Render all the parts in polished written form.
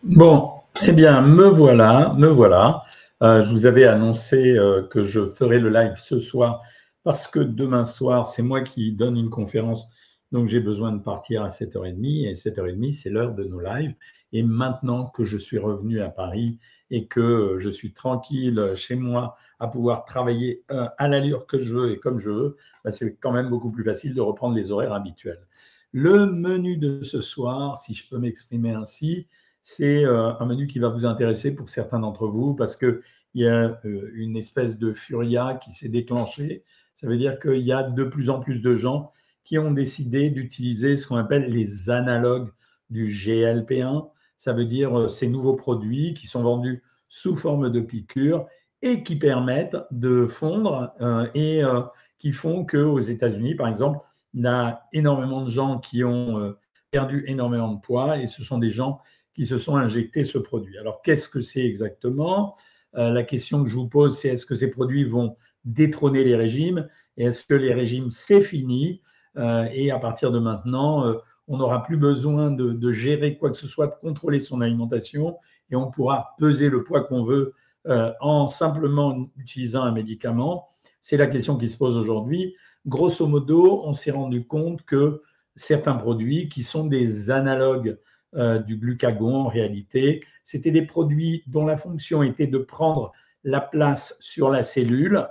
Bon, eh bien, me voilà, me voilà. Je vous avais annoncé que je ferais le live ce soir parce que demain soir, c'est moi qui donne une conférence, donc j'ai besoin de partir à 7h30 et 7h30, c'est l'heure de nos lives. Et maintenant que je suis revenu à Paris et que je suis tranquille chez moi à pouvoir travailler à l'allure que je veux et comme je veux, bah, c'est quand même beaucoup plus facile de reprendre les horaires habituels. Le menu de ce soir, si je peux m'exprimer ainsi, c'est un menu qui va vous intéresser pour certains d'entre vous parce qu'il y a une espèce de furia qui s'est déclenchée. Ça veut dire qu'il y a de plus en plus de gens qui ont décidé d'utiliser ce qu'on appelle les analogues du GLP-1. Ça veut dire ces nouveaux produits qui sont vendus sous forme de piqûres et qui permettent de fondre et qui font qu'aux États-Unis, par exemple, il y a énormément de gens qui ont perdu énormément de poids et ce sont des gens qui se sont injectés ce produit. Alors, qu'est-ce que c'est exactement? La question que je vous pose, c'est est-ce que ces produits vont détrôner les régimes? Et est-ce que les régimes, c'est fini? Et à partir de maintenant, on n'aura plus besoin de gérer quoi que ce soit, de contrôler son alimentation, et on pourra peser le poids qu'on veut en simplement utilisant un médicament. C'est la question qui se pose aujourd'hui. Grosso modo, on s'est rendu compte que certains produits qui sont des analogues du glucagon, en réalité, c'était des produits dont la fonction était de prendre la place sur la cellule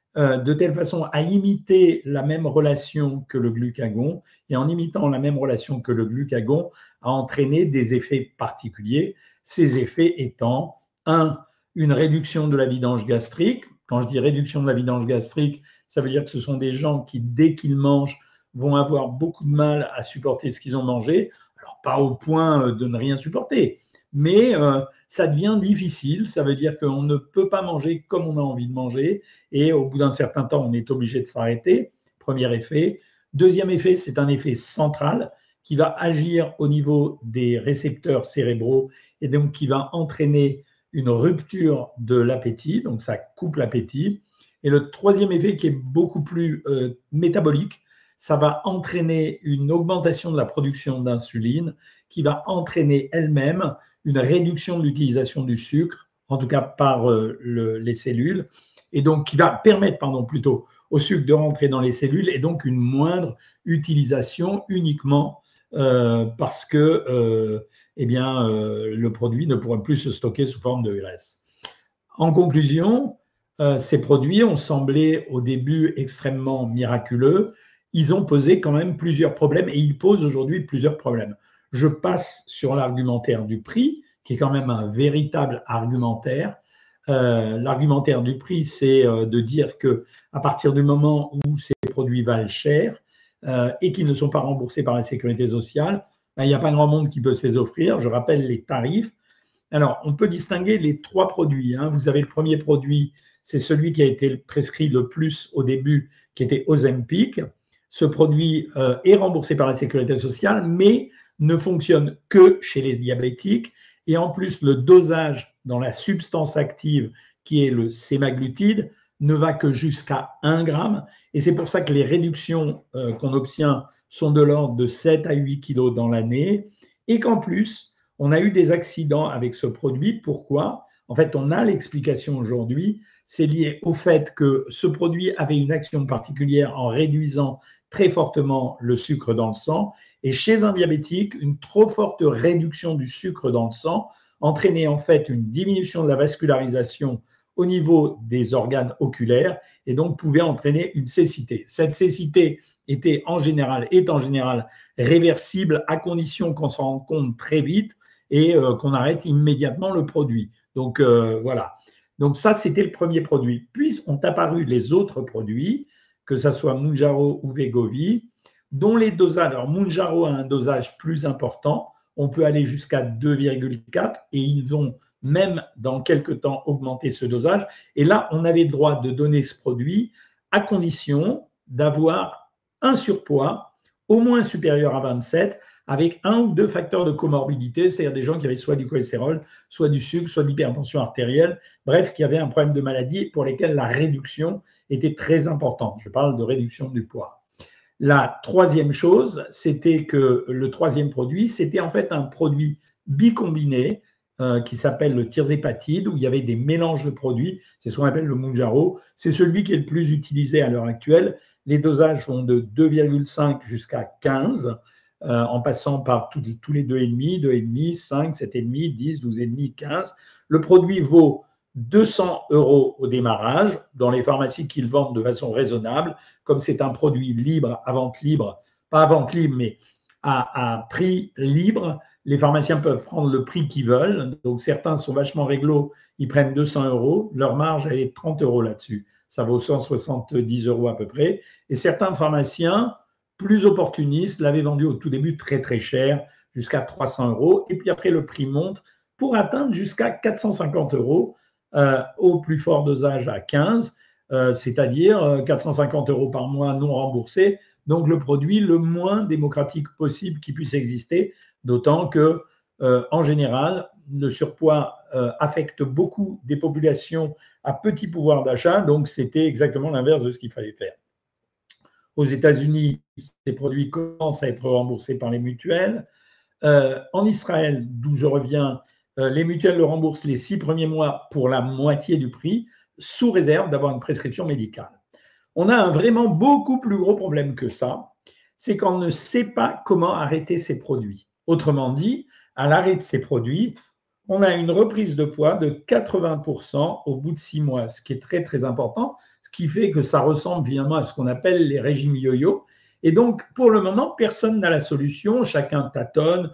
de telle façon à imiter la même relation que le glucagon, et en imitant la même relation que le glucagon, à entraîner des effets particuliers, ces effets étant, un, une réduction de la vidange gastrique. Quand je dis réduction de la vidange gastrique, ça veut dire que ce sont des gens qui, dès qu'ils mangent, vont avoir beaucoup de mal à supporter ce qu'ils ont mangé. Alors, pas au point de ne rien supporter, mais ça devient difficile. Ça veut dire qu'on ne peut pas manger comme on a envie de manger, et au bout d'un certain temps, on est obligé de s'arrêter. Premier effet. Deuxième effet, c'est un effet central qui va agir au niveau des récepteurs cérébraux et donc qui va entraîner une rupture de l'appétit, donc ça coupe l'appétit. Et le troisième effet, qui est beaucoup plus métabolique, ça va entraîner une augmentation de la production d'insuline qui va entraîner elle-même une réduction de l'utilisation du sucre, en tout cas par les cellules, et donc qui va permettre, pardon, plutôt au sucre de rentrer dans les cellules, et donc une moindre utilisation uniquement parce que le produit ne pourra plus se stocker sous forme de graisse. En conclusion, ces produits ont semblé au début extrêmement miraculeux. Ils ont posé quand même plusieurs problèmes et ils posent aujourd'hui plusieurs problèmes. Je passe sur l'argumentaire du prix, qui est quand même un véritable argumentaire. L'argumentaire du prix, c'est de dire que à partir du moment où ces produits valent cher et qu'ils ne sont pas remboursés par la sécurité sociale, ben, il n'y a pas grand monde qui peut se les offrir. Je rappelle les tarifs. Alors, on peut distinguer les trois produits. Hein. Vous avez le premier produit, c'est celui qui a été prescrit le plus au début, qui était Ozempic. Ce produit est remboursé par la sécurité sociale, mais ne fonctionne que chez les diabétiques. Et en plus, le dosage dans la substance active, qui est le sémaglutide, ne va que jusqu'à 1 gramme. Et c'est pour ça que les réductions qu'on obtient sont de l'ordre de 7 à 8 kilos dans l'année. Et qu'en plus, on a eu des accidents avec ce produit. Pourquoi? En fait, on a l'explication aujourd'hui. C'est lié au fait que ce produit avait une action particulière en réduisant très fortement le sucre dans le sang. Et chez un diabétique, une trop forte réduction du sucre dans le sang entraînait en fait une diminution de la vascularisation au niveau des organes oculaires et donc pouvait entraîner une cécité. Cette cécité est en général réversible à condition qu'on s'en rende compte très vite et qu'on arrête immédiatement le produit. Donc voilà. Donc ça, c'était le premier produit. Puis ont apparu les autres produits, que ce soit Mounjaro ou Wegovy, dont les dosages, alors Mounjaro a un dosage plus important, on peut aller jusqu'à 2,4 et ils ont même dans quelques temps augmenté ce dosage. Et là, on avait le droit de donner ce produit à condition d'avoir un surpoids au moins supérieur à 27 avec un ou deux facteurs de comorbidité, c'est-à-dire des gens qui avaient soit du cholestérol, soit du sucre, soit d'hypertension artérielle, bref, qui avaient un problème de maladie pour lesquels la réduction était très importante. Je parle de réduction du poids. La troisième chose, c'était que le troisième produit, c'était en fait un produit bicombiné qui s'appelle le tirzépatide, où il y avait des mélanges de produits. C'est ce qu'on appelle le Mounjaro. C'est celui qui est le plus utilisé à l'heure actuelle. Les dosages vont de 2,5 jusqu'à 15, en passant par tous les 2,5, 2,5, 5, 7,5, 10, 12,5, 15. Le produit vaut 200 € au démarrage dans les pharmacies qui le vendent de façon raisonnable. Comme c'est un produit libre, à vente libre, pas à vente libre, mais à prix libre, les pharmaciens peuvent prendre le prix qu'ils veulent. Donc, certains sont vachement réglo, ils prennent 200 €. Leur marge, elle est 30 € là-dessus. Ça vaut 170 € à peu près. Et certains pharmaciens, plus opportunistes, l'avaient vendu au tout début très, très cher, jusqu'à 300 €. Et puis après, le prix monte pour atteindre jusqu'à 450 € au plus fort dosage à 15, c'est-à-dire 450 € par mois non remboursés. Donc, le produit le moins démocratique possible qui puisse exister, d'autant que, en général, le surpoids affecte beaucoup des populations à petit pouvoir d'achat, donc c'était exactement l'inverse de ce qu'il fallait faire. Aux États-Unis, ces produits commencent à être remboursés par les mutuelles. En Israël, d'où je reviens, les mutuelles le remboursent les 6 premiers mois pour la moitié du prix, sous réserve d'avoir une prescription médicale. On a un vraiment beaucoup plus gros problème que ça, c'est qu'on ne sait pas comment arrêter ces produits. Autrement dit, à l'arrêt de ces produits, on a une reprise de poids de 80% au bout de 6 mois, ce qui est très, très important, ce qui fait que ça ressemble finalement à ce qu'on appelle les régimes yo-yo. Et donc, pour le moment, personne n'a la solution, chacun tâtonne,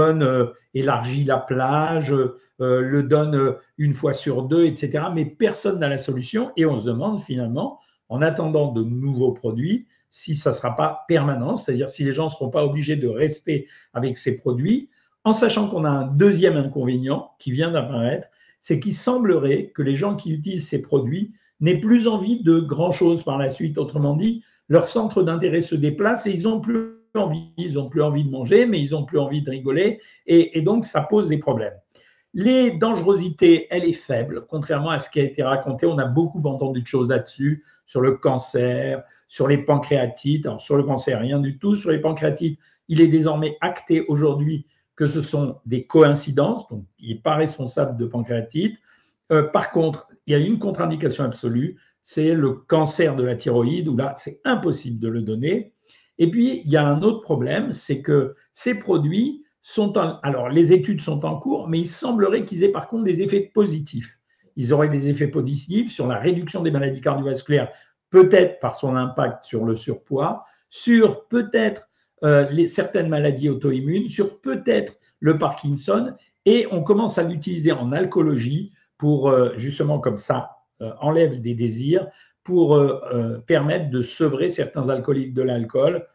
élargit la plage, le donne une fois sur deux, etc. Mais personne n'a la solution et on se demande finalement, en attendant de nouveaux produits, si ça ne sera pas permanent, c'est-à-dire si les gens ne seront pas obligés de rester avec ces produits, en sachant qu'on a un deuxième inconvénient qui vient d'apparaître, c'est qu'il semblerait que les gens qui utilisent ces produits n'aient plus envie de grand-chose par la suite. Autrement dit, leur centre d'intérêt se déplace et ils n'ont plus envie. Ils n'ont plus envie de manger, mais ils n'ont plus envie de rigoler. Et donc, ça pose des problèmes. Les dangerosités, elle est faible, contrairement à ce qui a été raconté. On a beaucoup entendu de choses là-dessus, sur le cancer, sur les pancréatites. Alors, sur le cancer, rien du tout. Sur les pancréatites, il est désormais acté aujourd'hui que ce sont des coïncidences, donc il n'est pas responsable de pancréatite. Par contre, il y a une contre-indication absolue, c'est le cancer de la thyroïde, où là, c'est impossible de le donner. Et puis, il y a un autre problème, c'est que ces produits alors les études sont en cours, mais il semblerait qu'ils aient par contre des effets positifs. Ils auraient des effets positifs sur la réduction des maladies cardiovasculaires, peut-être par son impact sur le surpoids, sur peut-être certaines maladies auto-immunes, sur peut-être le Parkinson, et on commence à l'utiliser en alcoolologie pour justement comme ça enlève des désirs, pour permettre de sevrer certains alcooliques de l'alcool.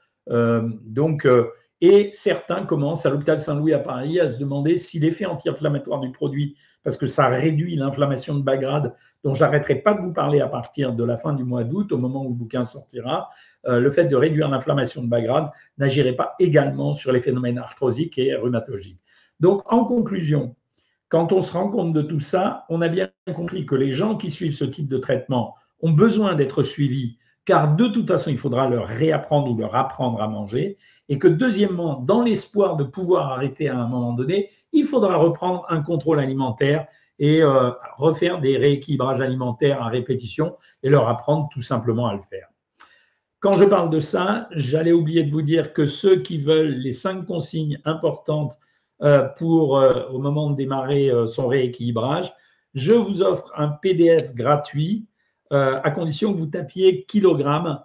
Et certains commencent à l'hôpital Saint-Louis à Paris à se demander si l'effet anti-inflammatoire du produit, parce que ça réduit l'inflammation de bas grade, dont je n'arrêterai pas de vous parler à partir de la fin du mois d'août, au moment où le bouquin sortira, le fait de réduire l'inflammation de bas grade n'agirait pas également sur les phénomènes arthrosiques et rhumatologiques. Donc, en conclusion, quand on se rend compte de tout ça, on a bien compris que les gens qui suivent ce type de traitement ont besoin d'être suivis, car de toute façon, il faudra leur réapprendre ou leur apprendre à manger, et que deuxièmement, dans l'espoir de pouvoir arrêter à un moment donné, il faudra reprendre un contrôle alimentaire et refaire des rééquilibrages alimentaires à répétition et leur apprendre tout simplement à le faire. Quand je parle de ça, j'allais oublier de vous dire que ceux qui veulent les 5 consignes importantes au moment de démarrer son rééquilibrage, je vous offre un PDF gratuit à condition que vous tapiez kilogramme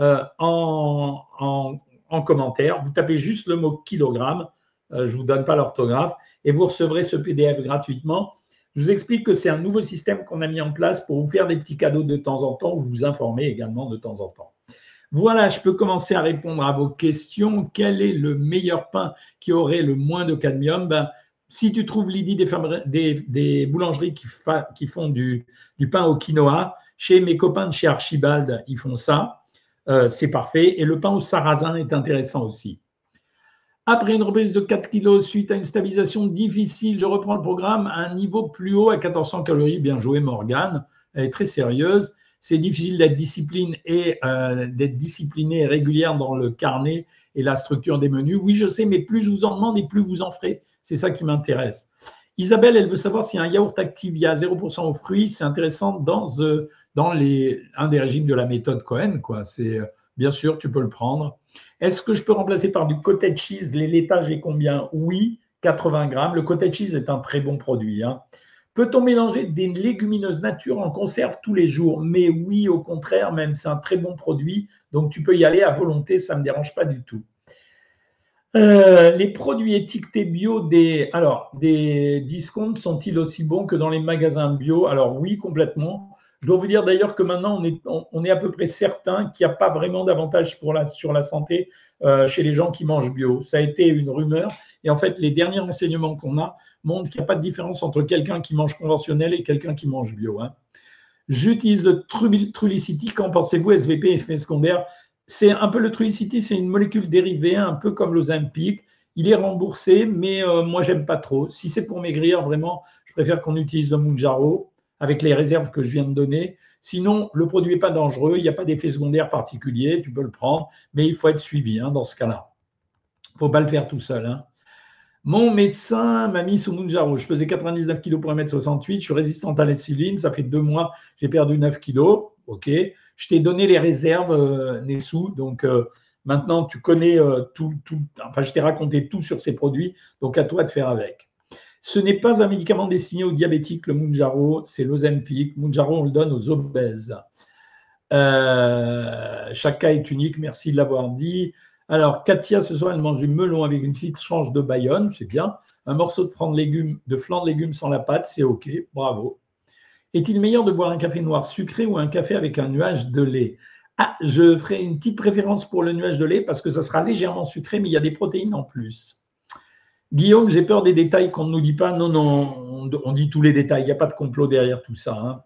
en commentaire. Vous tapez juste le mot kilogramme, je ne vous donne pas l'orthographe, et vous recevrez ce PDF gratuitement. Je vous explique que c'est un nouveau système qu'on a mis en place pour vous faire des petits cadeaux de temps en temps ou vous informer également de temps en temps. Voilà, je peux commencer à répondre à vos questions. Quel est le meilleur pain qui aurait le moins de cadmium? Si tu trouves l'idée des boulangeries qui font du pain au quinoa, chez mes copains de chez Archibald, ils font ça. C'est parfait. Et le pain au sarrasin est intéressant aussi. Après une reprise de 4 kg suite à une stabilisation difficile, je reprends le programme à un niveau plus haut à 1400 calories. Bien joué, Morgane. Elle est très sérieuse. C'est difficile d'être discipliné et régulière dans le carnet et la structure des menus. Oui, je sais, mais plus je vous en demande et plus vous en ferez. C'est ça qui m'intéresse. Isabelle, elle veut savoir si un yaourt Activia à 0% aux fruits, c'est intéressant dans un des régimes de la méthode Cohen, quoi. Bien sûr, tu peux le prendre. Est-ce que je peux remplacer par du cottage cheese? Les laitages et combien? Oui, 80 grammes. Le cottage cheese est un très bon produit, hein. Peut-on mélanger des légumineuses nature en conserve tous les jours? Mais oui, au contraire, même c'est un très bon produit. Donc tu peux y aller à volonté, ça ne me dérange pas du tout. Les produits étiquetés bio des discounts sont-ils aussi bons que dans les magasins bio? Alors oui, complètement. Je dois vous dire d'ailleurs que maintenant, on est à peu près certain qu'il n'y a pas vraiment d'avantage sur la santé chez les gens qui mangent bio. Ça a été une rumeur. Et en fait, les derniers renseignements qu'on a montrent qu'il n'y a pas de différence entre quelqu'un qui mange conventionnel et quelqu'un qui mange bio, hein. J'utilise le Trulicity. Qu'en pensez-vous? SVP, effet secondaire. C'est un peu le Trulicity, c'est une molécule dérivée, un peu comme l'Ozempic. Il est remboursé, mais moi, j'aime pas trop. Si c'est pour maigrir, vraiment, je préfère qu'on utilise le Mounjaro avec les réserves que je viens de donner. Sinon, le produit n'est pas dangereux, il n'y a pas d'effet secondaire particulier, tu peux le prendre, mais il faut être suivi dans ce cas-là. Il ne faut pas le faire tout seul, hein. Mon médecin m'a mis sous Mounjaro. Je pesais 99 kg pour 1m68. Je suis résistante à l'insuline. Ça fait 2 mois, j'ai perdu 9 kg. OK. Je t'ai donné les réserves, Nessou. Donc, maintenant, tu connais tout. Enfin, je t'ai raconté tout sur ces produits. Donc, à toi de faire avec. Ce n'est pas un médicament destiné aux diabétiques, le Mounjaro. C'est l'Ozempic. Mounjaro, on le donne aux obèses. Chaque cas est unique. Merci de l'avoir dit. Alors, Katia, ce soir, elle mange du melon avec une petite tranche de Bayonne, c'est bien. Un morceau de flanc de légumes sans la pâte, c'est OK, bravo. Est-il meilleur de boire un café noir sucré ou un café avec un nuage de lait? Ah, je ferai une petite préférence pour le nuage de lait parce que ça sera légèrement sucré, mais il y a des protéines en plus. Guillaume, j'ai peur des détails qu'on ne nous dit pas. Non, non, on dit tous les détails. Il n'y a pas de complot derrière tout ça, hein.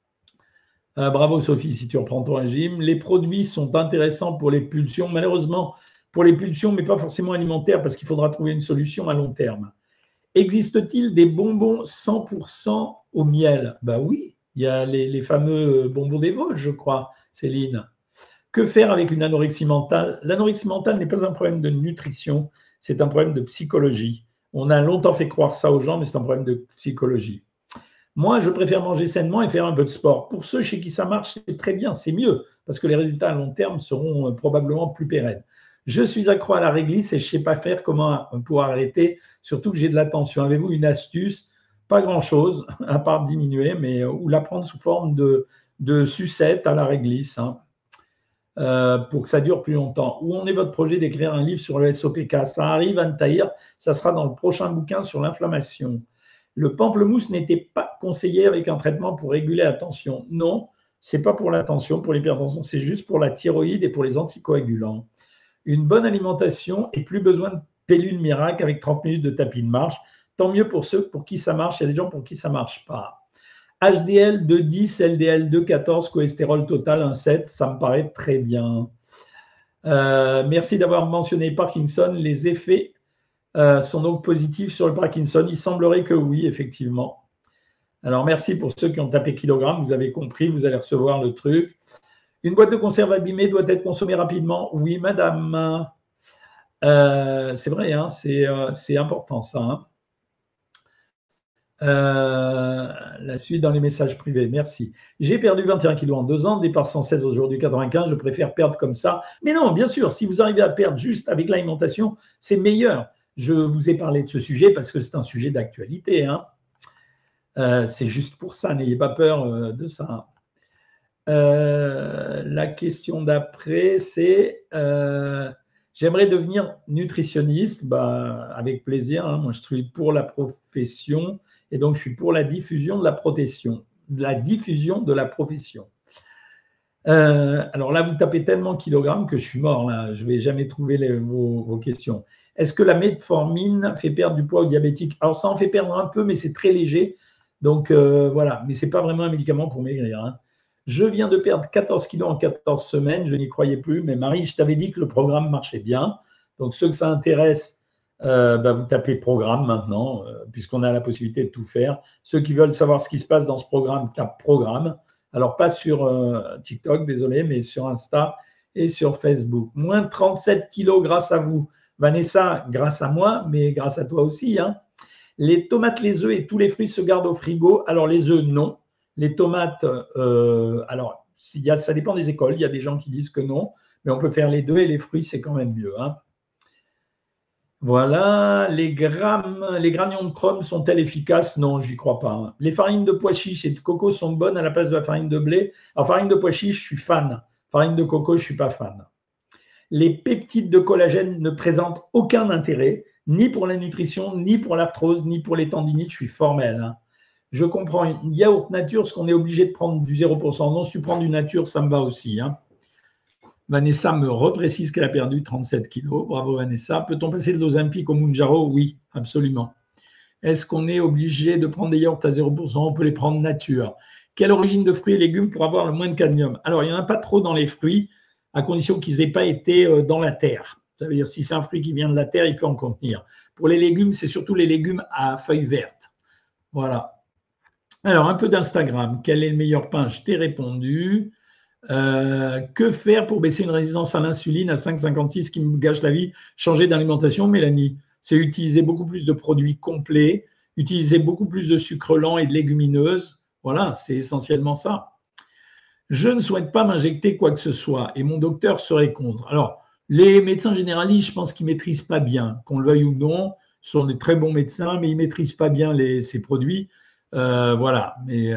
Bravo Sophie, si tu reprends ton régime. Les produits sont intéressants pour les pulsions, malheureusement pour les pulsions, mais pas forcément alimentaires, parce qu'il faudra trouver une solution à long terme. Existe-t-il des bonbons 100% au miel? Ben oui, il y a les fameux bonbons des Vosges, je crois, Céline. Que faire avec une anorexie mentale? L'anorexie mentale n'est pas un problème de nutrition, c'est un problème de psychologie. On a longtemps fait croire ça aux gens, mais c'est un problème de psychologie. Moi, je préfère manger sainement et faire un peu de sport. Pour ceux chez qui ça marche, c'est très bien, c'est mieux, parce que les résultats à long terme seront probablement plus pérennes. Je suis accro à la réglisse et je ne sais pas faire comment pouvoir arrêter, surtout que j'ai de la tension. Avez-vous une astuce? Pas grand-chose, à part diminuer, mais ou la prendre sous forme de sucette à la réglisse, hein, pour que ça dure plus longtemps. Où en est votre projet d'écrire un livre sur le SOPK? Ça arrive, Anne Tahir, ça sera dans le prochain bouquin sur l'inflammation. Le pamplemousse n'était pas conseillé avec un traitement pour réguler la tension. Non, ce n'est pas pour la tension, pour l'hypertension, c'est juste pour la thyroïde et pour les anticoagulants. Une bonne alimentation et plus besoin de pilule miracle avec 30 minutes de tapis de marche. Tant mieux pour ceux pour qui ça marche. Il y a des gens pour qui ça ne marche pas. HDL 2,10, LDL 2,14, cholestérol total 1,7, ça me paraît très bien. Merci d'avoir mentionné Parkinson. Les effets sont donc positifs sur le Parkinson? Il semblerait que oui, effectivement. Alors, merci pour ceux qui ont tapé kilogramme. Vous avez compris, vous allez recevoir le truc. Une boîte de conserve abîmée doit être consommée rapidement? Oui, madame. C'est vrai, hein, c'est important ça, hein. La suite dans les messages privés, merci. J'ai perdu 21 kilos en 2 ans, départ 116, aujourd'hui 95, je préfère perdre comme ça. Mais non, bien sûr, si vous arrivez à perdre juste avec l'alimentation, c'est meilleur. Je vous ai parlé de ce sujet parce que c'est un sujet d'actualité, hein. C'est juste pour ça, n'ayez pas peur de ça. La question d'après, c'est j'aimerais devenir nutritionniste. Bah, avec plaisir, hein. Moi, je suis pour la profession et donc je suis pour la diffusion de la profession. Alors là, vous tapez tellement kilogrammes que je suis mort. Là. Je ne vais jamais trouver vos questions. Est-ce que la metformine fait perdre du poids aux diabétiques? Alors ça en fait perdre un peu, mais c'est très léger. Donc voilà, mais ce n'est pas vraiment un médicament pour maigrir, hein. Je viens de perdre 14 kilos en 14 semaines, je n'y croyais plus, mais Marie, je t'avais dit que le programme marchait bien. Donc ceux que ça intéresse, vous tapez programme maintenant, puisqu'on a la possibilité de tout faire. Ceux qui veulent savoir ce qui se passe dans ce programme, tapent programme. Alors pas sur TikTok, désolé, mais sur Insta et sur Facebook. Moins 37 kilos grâce à vous. Vanessa, grâce à moi, mais grâce à toi aussi, hein. Les tomates, les œufs et tous les fruits se gardent au frigo. Alors, les œufs, non. Les tomates, alors, ça dépend des écoles. Il y a des gens qui disent que non, mais on peut faire les deux et les fruits, c'est quand même mieux. Hein. Voilà, les granions de chrome sont-elles efficaces? Non, j'y crois pas. Hein. Les farines de pois chiches et de coco sont bonnes à la place de la farine de blé. Alors, farine de pois chiches, je suis fan. Farine de coco, je ne suis pas fan. Les peptides de collagène ne présentent aucun intérêt, ni pour la nutrition, ni pour l'arthrose, ni pour les tendinites. Je suis formel. Hein. Je comprends. Une yaourt nature, ce qu'on est obligé de prendre du 0%. Non, si tu prends du nature, ça me va aussi. Hein. Vanessa me reprécise qu'elle a perdu 37 kilos. Bravo Vanessa. Peut-on passer de l'Ozempic au Mounjaro? Oui, absolument. Est-ce qu'on est obligé de prendre des yaourts à 0%? On peut les prendre nature. Quelle origine de fruits et légumes pour avoir le moins de cadmium? Alors, il n'y en a pas trop dans les fruits, à condition qu'ils n'aient pas été dans la terre. Ça veut dire si c'est un fruit qui vient de la terre, il peut en contenir. Pour les légumes, c'est surtout les légumes à feuilles vertes. Voilà. Alors, un peu d'Instagram. Quel est le meilleur pain? Je t'ai répondu. Que faire pour baisser une résistance à l'insuline à 5,56 qui me gâche la vie? Changer d'alimentation, Mélanie. C'est utiliser beaucoup plus de produits complets, utiliser beaucoup plus de sucre lent et de légumineuses. Voilà, c'est essentiellement ça. Je ne souhaite pas m'injecter quoi que ce soit et mon docteur serait contre. Alors, les médecins généralistes, je pense qu'ils ne maîtrisent pas bien, qu'on le veuille ou non. Ce sont des très bons médecins, mais ils ne maîtrisent pas bien ces produits. Voilà, mais...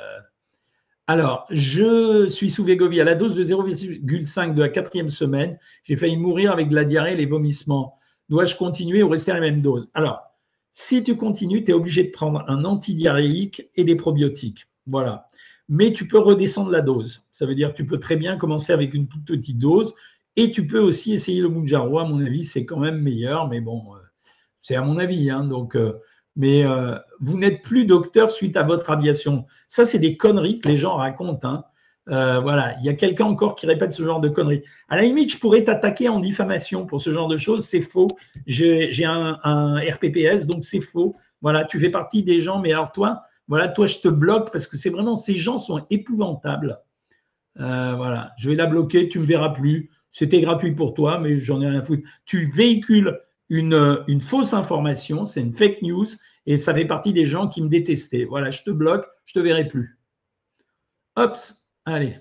Alors, je suis sous Wegovy à la dose de 0,5 de la 4e semaine. J'ai failli mourir avec de la diarrhée et les vomissements. Dois-je continuer ou rester à la même dose? Alors, si tu continues, tu es obligé de prendre un antidiarrhéique et des probiotiques. Voilà. Mais tu peux redescendre la dose. Ça veut dire que tu peux très bien commencer avec une toute petite dose et tu peux aussi essayer le Mounjaro. À mon avis, c'est quand même meilleur, mais bon, c'est à mon avis. Hein, donc, mais vous n'êtes plus docteur suite à votre radiation. Ça, c'est des conneries que les gens racontent. Hein. Voilà, il y a quelqu'un encore qui répète ce genre de conneries. À la limite, je pourrais t'attaquer en diffamation pour ce genre de choses. C'est faux. J'ai un RPPS, donc c'est faux. Voilà, tu fais partie des gens, mais alors toi, voilà, toi, je te bloque parce que c'est vraiment, ces gens sont épouvantables. Voilà, je vais la bloquer, tu ne me verras plus. C'était gratuit pour toi, mais j'en ai rien à foutre. Tu véhicules une fausse information, c'est une fake news, et ça fait partie des gens qui me détestaient. Voilà, je te bloque, je ne te verrai plus. Hop, allez.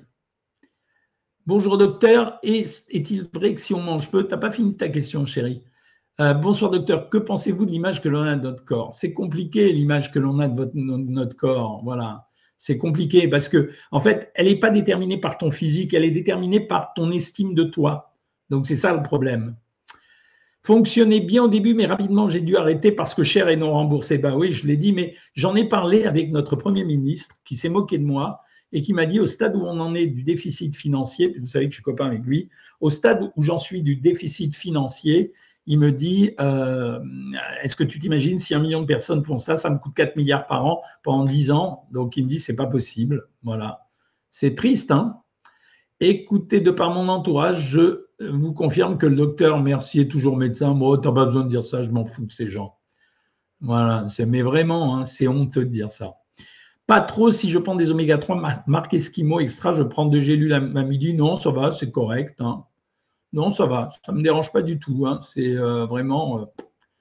Bonjour docteur, est-il vrai que si on mange peu, tu n'as pas fini ta question chérie. Bonsoir docteur, que pensez-vous de l'image que l'on a de notre corps? C'est compliqué l'image que l'on a de notre corps, voilà. C'est compliqué parce que, en fait, elle n'est pas déterminée par ton physique, elle est déterminée par ton estime de toi. Donc, c'est ça le problème. Fonctionnait bien au début, mais rapidement, j'ai dû arrêter parce que cher et non remboursé. Ben oui, je l'ai dit, mais j'en ai parlé avec notre Premier ministre qui s'est moqué de moi et qui m'a dit au stade où on en est du déficit financier, vous savez que je suis copain avec lui, au stade où j'en suis du déficit financier, il me dit est-ce que tu t'imagines si 1 million de personnes font ça, ça me coûte 4 milliards par an pendant 10 ans. Donc il me dit c'est pas possible. Voilà. C'est triste, hein? Écoutez, de par mon entourage, je vous confirme que le docteur Mercier est toujours médecin. Moi, tu n'as pas besoin de dire ça, je m'en fous de ces gens. Voilà, mais vraiment, hein, c'est honteux de dire ça. Pas trop si je prends des oméga 3 marque Esquimau extra, je prends 2 gélules à midi. Non, ça va, c'est correct. Hein. Non, ça va, ça ne me dérange pas du tout. Hein. C'est vraiment.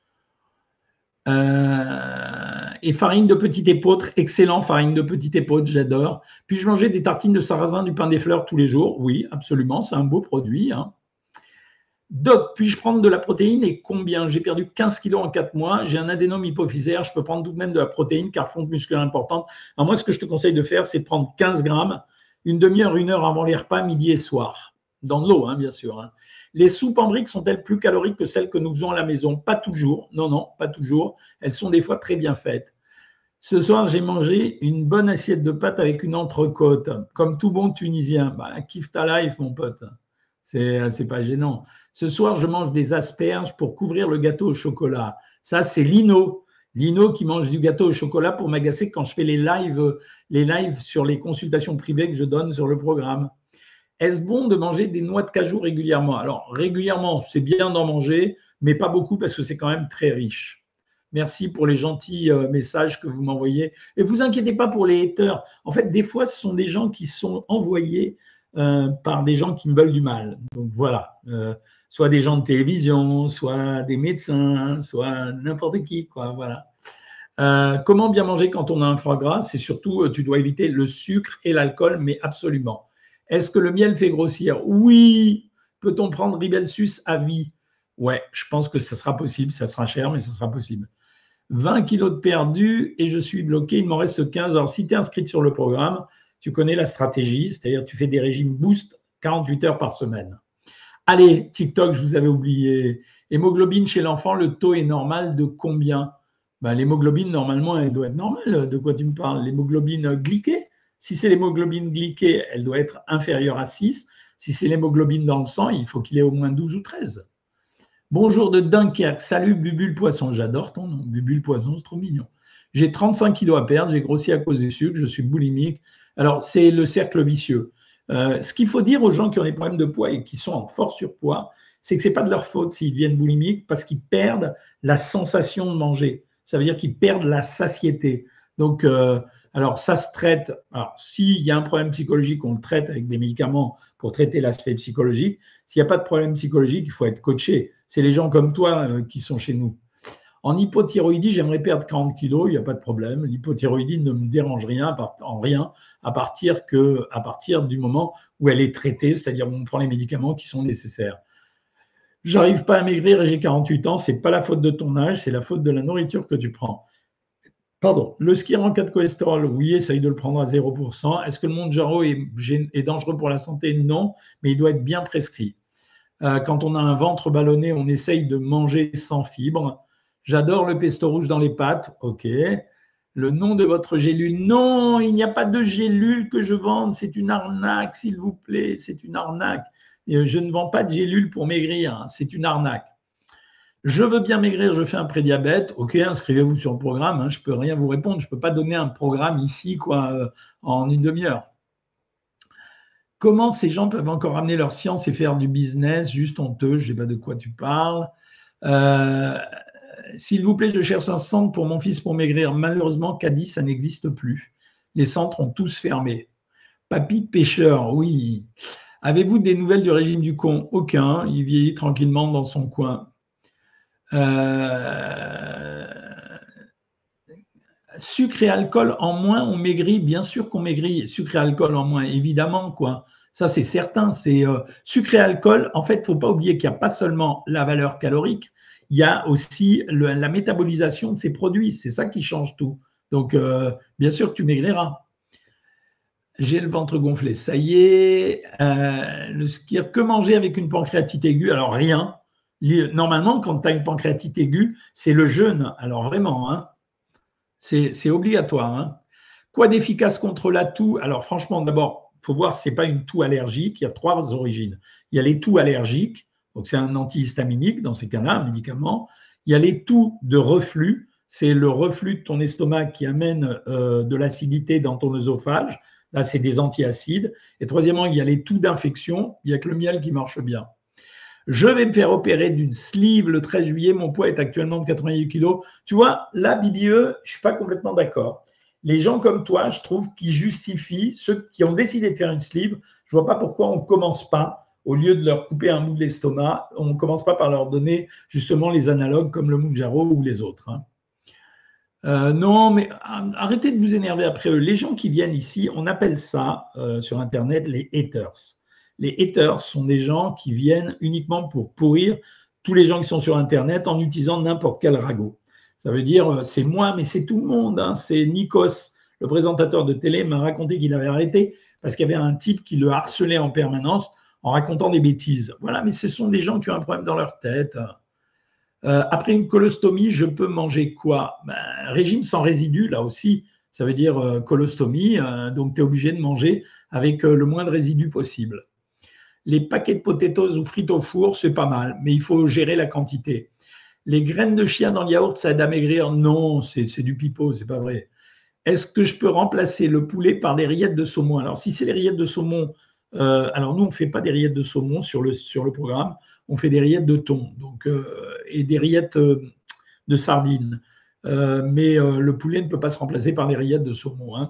Et farine de petite épeautre, excellent, farine de petite épeautre, j'adore. Puis-je manger des tartines de sarrasin, du pain des fleurs tous les jours? Oui, absolument, c'est un beau produit. Hein. Doc, puis-je prendre de la protéine et combien? J'ai perdu 15 kilos en 4 mois, j'ai un adénome hypophysaire, je peux prendre tout de même de la protéine car fonte musculaire importante. Alors moi, ce que je te conseille de faire, c'est de prendre 15 grammes, une demi-heure, 1 heure avant les repas, midi et soir. Dans de l'eau, hein, bien sûr. Hein. Les soupes en briques sont-elles plus caloriques que celles que nous faisons à la maison? Pas toujours. Non, non, pas toujours. Elles sont des fois très bien faites. Ce soir, j'ai mangé une bonne assiette de pâtes avec une entrecôte, comme tout bon Tunisien. Bah, kiffe ta life, mon pote. C'est pas gênant. Ce soir, je mange des asperges pour couvrir le gâteau au chocolat. Ça, c'est Lino. Lino qui mange du gâteau au chocolat pour m'agacer quand je fais les lives sur les consultations privées que je donne sur le programme. Est-ce bon de manger des noix de cajou régulièrement? Alors, régulièrement, c'est bien d'en manger, mais pas beaucoup parce que c'est quand même très riche. Merci pour les gentils messages que vous m'envoyez. Et vous inquiétez pas pour les haters. En fait, des fois, ce sont des gens qui sont envoyés par des gens qui me veulent du mal. Donc voilà, soit des gens de télévision, soit des médecins, soit n'importe qui, quoi. Voilà. Comment bien manger quand on a un foie gras? C'est surtout, tu dois éviter le sucre et l'alcool, mais absolument. Est-ce que le miel fait grossir? Oui. Peut-on prendre Ribelsus à vie? Ouais, je pense que ça sera possible. Ça sera cher, mais ça sera possible. 20 kilos de perdu et je suis bloqué. Il m'en reste 15. Alors, si tu es inscrite sur le programme, tu connais la stratégie, c'est-à-dire tu fais des régimes boost 48 heures par semaine. Allez, TikTok, je vous avais oublié. Hémoglobine chez l'enfant, le taux est normal de combien? Ben, l'hémoglobine, normalement, elle doit être normale. De quoi tu me parles? L'hémoglobine glyquée? Si c'est l'hémoglobine glyquée, elle doit être inférieure à 6. Si c'est l'hémoglobine dans le sang, il faut qu'il ait au moins 12 ou 13. Bonjour de Dunkerque. Salut Bubule Poisson. J'adore ton nom. Bubule Poisson, c'est trop mignon. J'ai 35 kilos à perdre. J'ai grossi à cause du sucre. Je suis boulimique. Alors, c'est le cercle vicieux. Ce qu'il faut dire aux gens qui ont des problèmes de poids et qui sont en fort surpoids, c'est que ce n'est pas de leur faute s'ils deviennent boulimiques parce qu'ils perdent la sensation de manger. Ça veut dire qu'ils perdent la satiété. Donc, alors ça se traite. Alors, s'il y a un problème psychologique, on le traite avec des médicaments pour traiter l'aspect psychologique. S'il n'y a pas de problème psychologique, il faut être coaché. C'est les gens comme toi qui sont chez nous. En hypothyroïdie, j'aimerais perdre 40 kilos, il n'y a pas de problème. L'hypothyroïdie ne me dérange rien, en rien, à partir du moment où elle est traitée, c'est-à-dire où on prend les médicaments qui sont nécessaires. J'arrive pas à maigrir et j'ai 48 ans, c'est pas la faute de ton âge, c'est la faute de la nourriture que tu prends. Pardon. Le skier en cas de cholestérol, oui, essaye de le prendre à 0%. Est-ce que le Mounjaro est dangereux pour la santé? Non, mais il doit être bien prescrit. Quand on a un ventre ballonné, on essaye de manger sans fibres. J'adore le pesto rouge dans les pâtes. OK. Le nom de votre gélule? Non, il n'y a pas de gélule que je vende. C'est une arnaque, s'il vous plaît. C'est une arnaque. Je ne vends pas de gélule pour maigrir. C'est une arnaque. Je veux bien maigrir, je fais un prédiabète. OK, inscrivez-vous sur le programme. Je ne peux rien vous répondre. Je ne peux pas donner un programme ici en une demi-heure. Comment ces gens peuvent encore amener leur science et faire du business? Juste honteux, je ne sais pas de quoi tu parles. S'il vous plaît, je cherche un centre pour mon fils pour maigrir. Malheureusement, Cadiz, ça n'existe plus. Les centres ont tous fermé. Papy de pêcheur, oui. Avez-vous des nouvelles du régime du con? Aucun. Il vieillit tranquillement dans son coin. Sucre et alcool en moins, on maigrit. Bien sûr qu'on maigrit. Sucre et alcool en moins, évidemment, quoi. Ça, c'est certain. C'est sucre et alcool. En fait, il ne faut pas oublier qu'il n'y a pas seulement la valeur calorique, il y a aussi la métabolisation de ces produits. C'est ça qui change tout. Donc, bien sûr que tu maigriras. J'ai le ventre gonflé. Ça y est. Le skier, que manger avec une pancréatite aiguë? Alors, rien. Normalement, quand tu as une pancréatite aiguë, c'est le jeûne. Alors, vraiment, hein. C'est obligatoire. Hein. Quoi d'efficace contre la toux? Alors franchement, d'abord, il faut voir si ce n'est pas une toux allergique. Il y a 3 origines. Il y a les toux allergiques, donc c'est un antihistaminique dans ces cas-là, un médicament. Il y a les toux de reflux, c'est le reflux de ton estomac qui amène de l'acidité dans ton œsophage. Là, c'est des antiacides. Et troisièmement, il y a les toux d'infection. Il n'y a que le miel qui marche bien. Je vais me faire opérer d'une sleeve le 13 juillet. Mon poids est actuellement de 88 kilos. Tu vois, là, BBE, je ne suis pas complètement d'accord. Les gens comme toi, je trouve, qui justifient, ceux qui ont décidé de faire une sleeve, je ne vois pas pourquoi on ne commence pas, au lieu de leur couper un bout de l'estomac, on ne commence pas par leur donner justement les analogues comme le Mounjaro ou les autres. Hein. Non, mais arrêtez de vous énerver après eux. Les gens qui viennent ici, on appelle ça sur Internet les haters. Les haters sont des gens qui viennent uniquement pour pourrir tous les gens qui sont sur Internet en utilisant n'importe quel ragot. Ça veut dire, c'est moi, mais c'est tout le monde. Hein. C'est Nikos, le présentateur de télé, m'a raconté qu'il avait arrêté parce qu'il y avait un type qui le harcelait en permanence en racontant des bêtises. Voilà, mais ce sont des gens qui ont un problème dans leur tête. Après une colostomie, je peux manger quoi? Régime sans résidus, là aussi, ça veut dire colostomie. Donc, tu es obligé de manger avec le moins de résidus possible. Les paquets de potatoes ou frites au four, c'est pas mal, mais il faut gérer la quantité. Les graines de chia dans le yaourt, ça aide à maigrir? Non, c'est du pipeau, c'est pas vrai. Est-ce que je peux remplacer le poulet par des rillettes de saumon? Alors, si c'est les rillettes de saumon, alors nous, on ne fait pas des rillettes de saumon sur le programme, on fait des rillettes de thon et des rillettes de sardines. Mais le poulet ne peut pas se remplacer par des rillettes de saumon. Hein.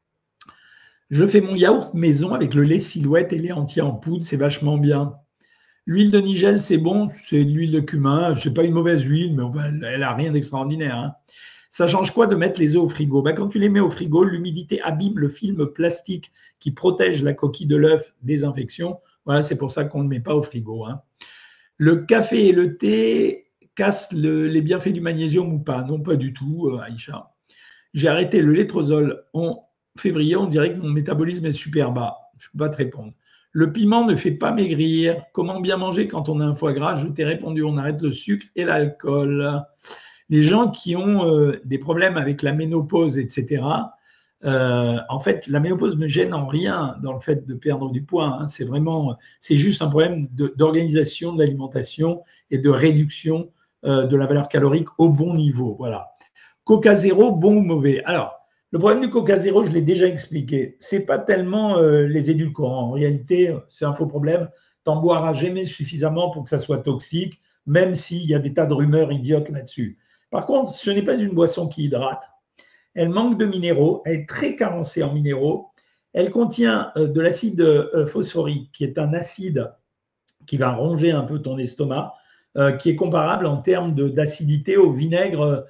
Je fais mon yaourt maison avec le lait Silhouette et lait entier en poudre, c'est vachement bien. L'huile de Nigel, c'est bon, c'est de l'huile de cumin, c'est pas une mauvaise huile, mais enfin, elle n'a rien d'extraordinaire. Hein. Ça change quoi de mettre les œufs au frigo? Ben, quand tu les mets au frigo, l'humidité abîme le film plastique qui protège la coquille de l'œuf des infections. Voilà, c'est pour ça qu'on ne le met pas au frigo. Hein. Le café et le thé cassent les bienfaits du magnésium ou pas? Non, pas du tout, Aïcha. J'ai arrêté le létrozole en février, on dirait que mon métabolisme est super bas. Je ne peux pas te répondre. Le piment ne fait pas maigrir. Comment bien manger quand on a un foie gras? Je t'ai répondu, on arrête le sucre et l'alcool. Les gens qui ont des problèmes avec la ménopause, etc., en fait, la ménopause ne gêne en rien dans le fait de perdre du poids. Hein. C'est juste un problème d'organisation de l'alimentation et de réduction de la valeur calorique au bon niveau. Voilà. Coca zéro, bon ou mauvais? Alors, le problème du Coca zéro, je l'ai déjà expliqué. C'est pas tellement les édulcorants. En réalité, c'est un faux problème. T'en boiras jamais suffisamment pour que ça soit toxique, même s'il y a des tas de rumeurs idiotes là-dessus. Par contre, ce n'est pas une boisson qui hydrate. Elle manque de minéraux, elle est très carencée en minéraux. Elle contient de l'acide phosphorique, qui est un acide qui va ronger un peu ton estomac, qui est comparable en termes d'acidité au vinaigre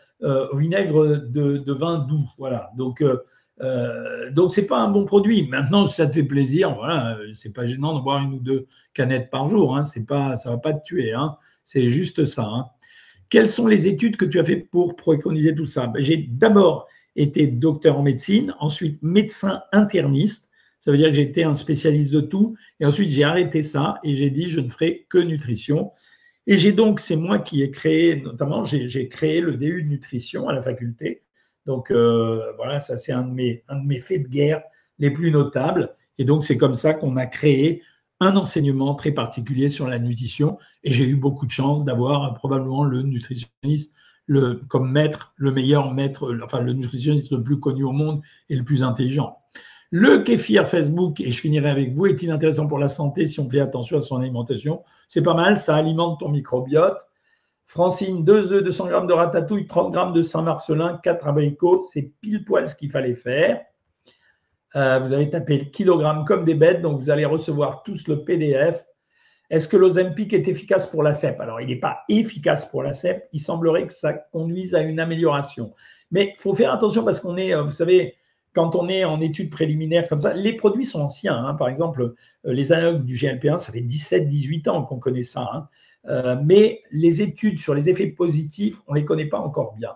de vin doux. Voilà. Donc, c'est pas un bon produit. Maintenant, si ça te fait plaisir, voilà, c'est pas gênant de boire 1 ou 2 canettes par jour. Hein. Ça va pas te tuer. Hein. C'est juste ça. Hein. Quelles sont les études que tu as faites pour préconiser tout ça? J'ai d'abord été docteur en médecine, ensuite médecin interniste. Ça veut dire que j'ai été un spécialiste de tout. Et ensuite, j'ai arrêté ça et j'ai dit je ne ferai que nutrition. Et c'est moi qui ai créé, notamment, j'ai créé le DU de nutrition à la faculté. Donc, voilà, ça, c'est un de mes faits de guerre les plus notables. Et donc, c'est comme ça qu'on a créé un enseignement très particulier sur la nutrition. Et j'ai eu beaucoup de chance d'avoir probablement le nutritionniste comme maître, le meilleur maître, enfin, le nutritionniste le plus connu au monde et le plus intelligent. Le kéfir Facebook, et je finirai avec vous, est inintéressant pour la santé si on fait attention à son alimentation. C'est pas mal, ça alimente ton microbiote. Francine, 2 œufs, 200 grammes de ratatouille, 30 grammes de Saint-Marcelin, 4 abricots, c'est pile poil ce qu'il fallait faire. Vous avez tapé le kilogramme comme des bêtes, donc vous allez recevoir tous le PDF. Est-ce que l'Ozempic est efficace pour la CEP? Alors, il n'est pas efficace pour la CEP, il semblerait que ça conduise à une amélioration. Mais il faut faire attention parce qu'on est, vous savez, quand on est en études préliminaires comme ça, les produits sont anciens. Hein. Par exemple, les analogues du GLP-1, ça fait 17-18 ans qu'on connaît ça. Hein. Mais les études sur les effets positifs, on ne les connaît pas encore bien.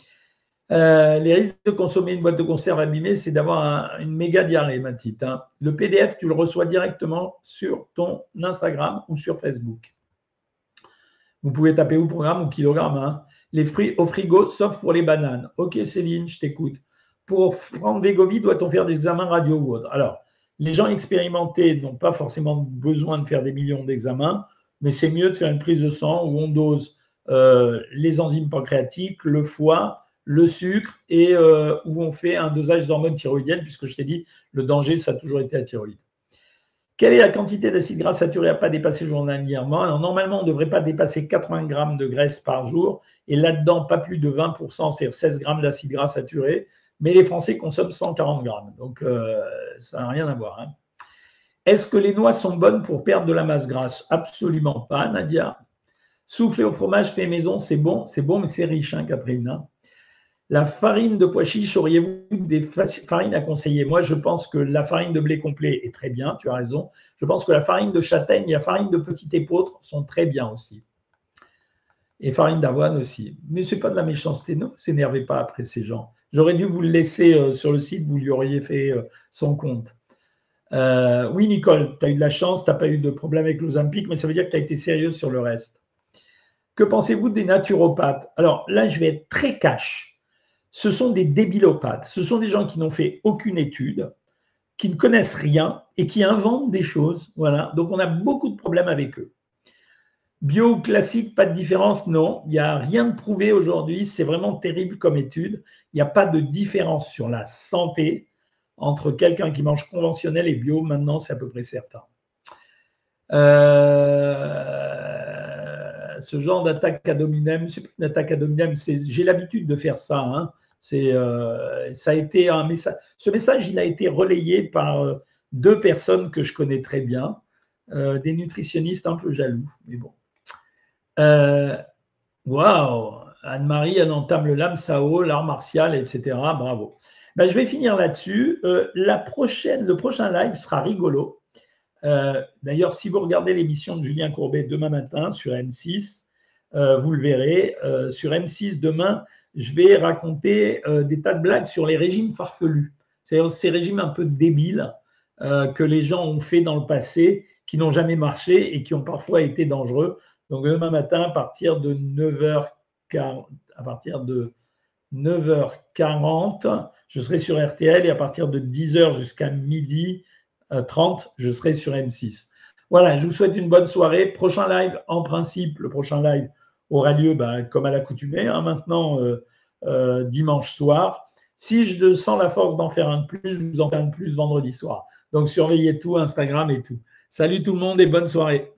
Les risques de consommer une boîte de conserve abîmée, c'est d'avoir une méga diarrhée, ma petite. Hein. Le PDF, tu le reçois directement sur ton Instagram ou sur Facebook. Vous pouvez taper au programme ou kilogramme. Hein. Les fruits au frigo, sauf pour les bananes. Ok, Céline, je t'écoute. Pour prendre Wegovy, doit-on faire des examens radio ou autre? Alors, les gens expérimentés n'ont pas forcément besoin de faire des millions d'examens, mais c'est mieux de faire une prise de sang où on dose les enzymes pancréatiques, le foie, le sucre et où on fait un dosage d'hormones thyroïdiennes, puisque je t'ai dit, le danger, ça a toujours été la thyroïde. Quelle est la quantité d'acide gras saturé à ne pas dépasser journalièrement? Alors, normalement, on ne devrait pas dépasser 80 grammes de graisse par jour, et là-dedans, pas plus de 20%, c'est-à-dire 16 grammes d'acide gras saturé, mais les Français consomment 140 grammes, donc ça n'a rien à voir. Hein. Est-ce que les noix sont bonnes pour perdre de la masse grasse? Absolument pas, Nadia. Souffler au fromage fait maison, c'est bon, mais c'est riche, hein, Catherine. Hein. La farine de pois chiche, auriez-vous des farines à conseiller? Moi, je pense que la farine de blé complet est très bien, tu as raison. Je pense que la farine de châtaigne et la farine de petit épeautre sont très bien aussi. Et farine d'avoine aussi. Mais ce n'est pas de la méchanceté, ne vous énervez pas après ces gens. J'aurais dû vous le laisser sur le site, vous lui auriez fait son compte. Oui, Nicole, tu as eu de la chance, tu n'as pas eu de problème avec l'Ozempic, mais ça veut dire que tu as été sérieuse sur le reste. Que pensez-vous des naturopathes? Alors là, je vais être très cash. Ce sont des débilopathes. Ce sont des gens qui n'ont fait aucune étude, qui ne connaissent rien et qui inventent des choses. Voilà. Donc, on a beaucoup de problèmes avec eux. Bio ou classique, pas de différence? Non. Il n'y a rien de prouvé aujourd'hui. C'est vraiment terrible comme étude. Il n'y a pas de différence sur la santé entre quelqu'un qui mange conventionnel et bio. Maintenant, c'est à peu près certain. Ce genre d'attaque ad hominem, c'est pas une attaque ad hominem, j'ai l'habitude de faire ça. Hein. Ça a été un message. Ce message, il a été relayé par 2 personnes que je connais très bien, des nutritionnistes un peu jaloux, mais bon. Waouh, Anne-Marie, elle entame le Lam Sao, l'art martial, etc. Bravo. Ben, je vais finir là-dessus. Le prochain live sera rigolo. D'ailleurs, si vous regardez l'émission de Julien Courbet demain matin sur M6, vous le verrez. Sur M6 demain, je vais raconter des tas de blagues sur les régimes farfelus. C'est-à-dire ces régimes un peu débiles que les gens ont fait dans le passé, qui n'ont jamais marché et qui ont parfois été dangereux. Donc demain matin, à partir de 9h40, je serai sur RTL et à partir de 10h jusqu'à midi 30, je serai sur M6. Voilà, je vous souhaite une bonne soirée. Prochain live, en principe, le prochain live aura lieu comme à l'accoutumée, maintenant dimanche soir. Si je sens la force d'en faire un de plus, je vous en fais un de plus vendredi soir. Donc surveillez tout, Instagram et tout. Salut tout le monde et bonne soirée.